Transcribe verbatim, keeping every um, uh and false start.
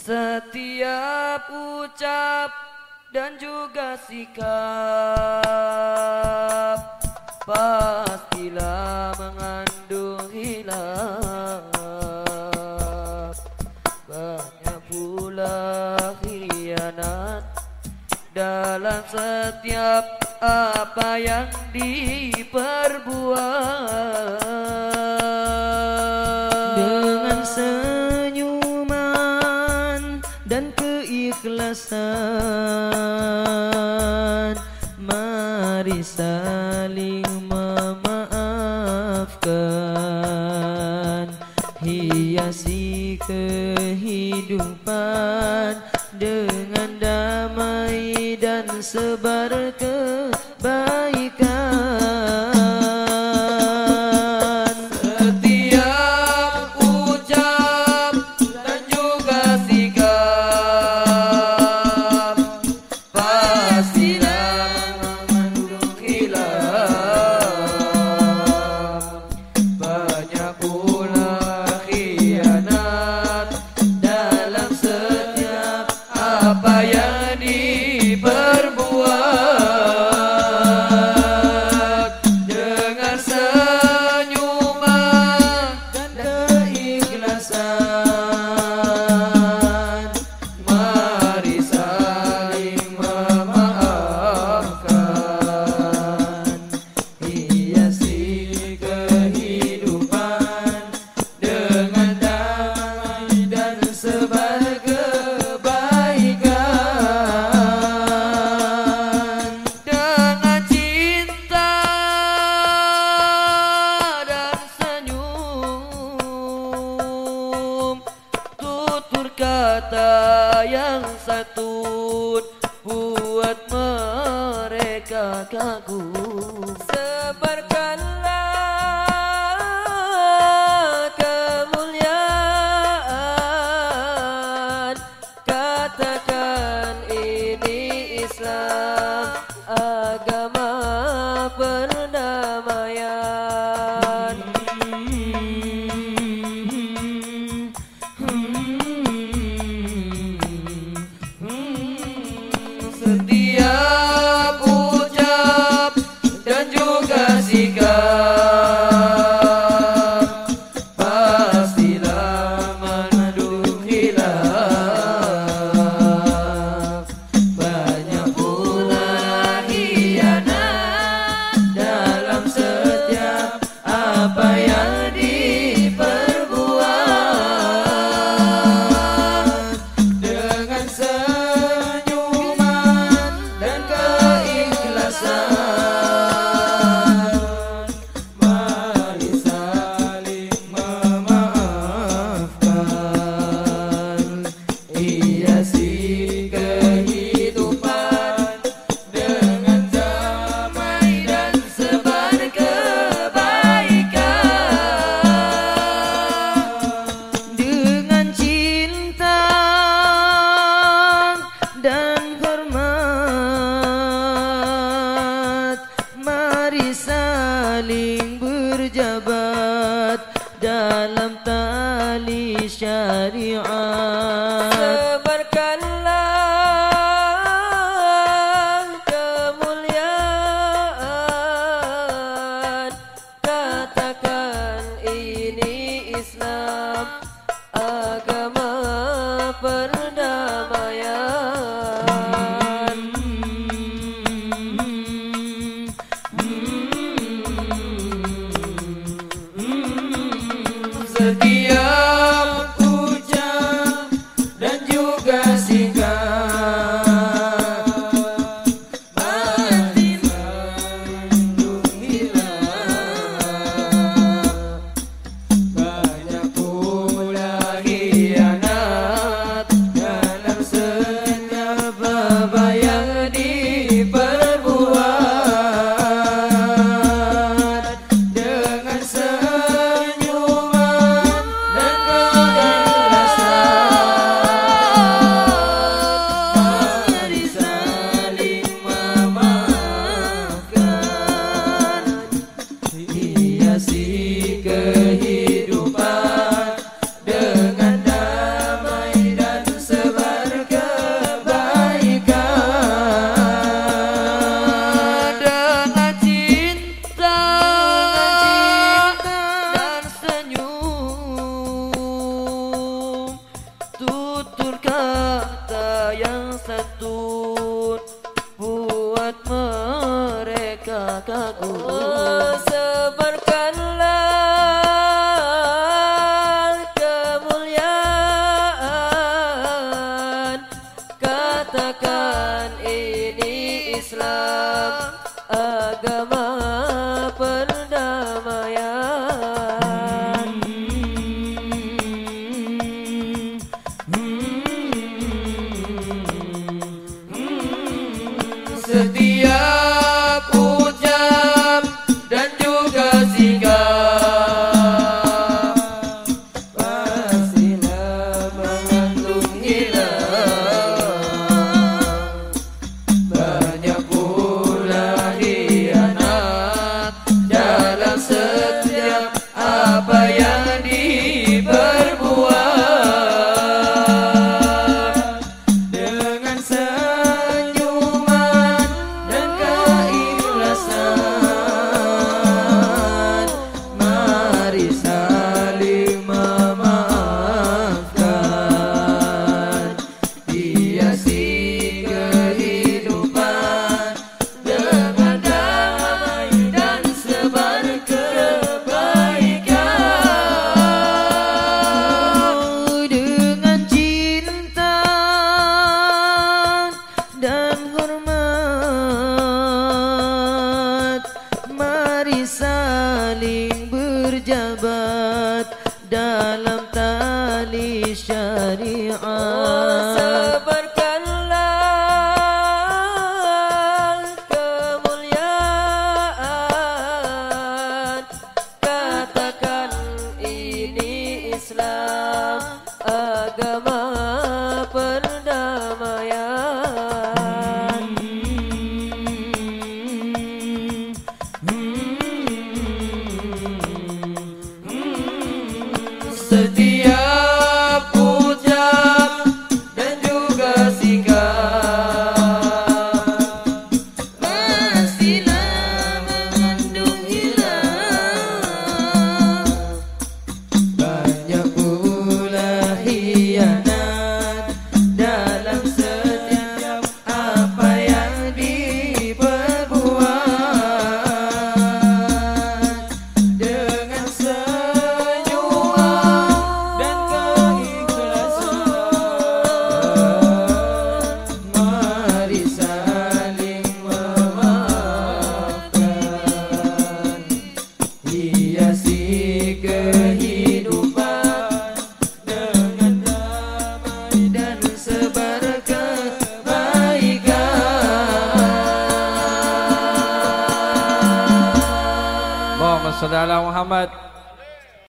Setiap ucap dan juga sikap pastilah mengandung hilaf. Banyak pula khianat dalam setiap apa yang diperbuat. Dengan senyuman dan keikhlasan, mari saling memaafkan. Hiasi kehidupan dengan damai dan sebar kebaikan. Setiap ucap dan juga sikap pastilah mengandung khilaf. Banyak pula khianat dalam setiap apa yang diperbuat. Dengan senyuman dan keikhlasan, mari saling memaafkan. Hiasi kehidupan dengan damai dan sebar kebaikan. Dengan cinta dan senyum, tutur kata yang santun buat mereka kagum. Sebarkanlah kemuliaan, katakan ini Islam, agama perdamaian. Setiap ucap dan juga sikap pastilah mengandung khilaf. Banyak pula khianat dalam setiap apa yang diperbuat. Dengan senyuman dan keikhlasan, mari saling memaafkan. Hiasi kehidupan dengan damai dan sebar kebaikan. Dengan cinta dan hormat, mari saling berjabat dalam tali syariat. Sebarkanlah kemuliaan, katakan ini Islam, agama perdamaian. Setiap ucap dan juga sikap pasti mengandung hilaf. Banyak pula khianat dalam setiap apa yang diperbuat. Dengan senyuman dan Mari saling berjabat dalam tali syariat. Oh, sebarkanlah kemuliaan, katakan ini Islam, agama perdamaian. Setiap ucap dan juga sikap pastilah mengandung hilang. Banyak pula hianat dalam setiap apa yang diperbuat. Dengan senyuman dan keikhlasan, mari saling memaafkan, hiasi kehidupan dengan damai dan sebar kebaikan. Allahumma shalli ala Muhammad.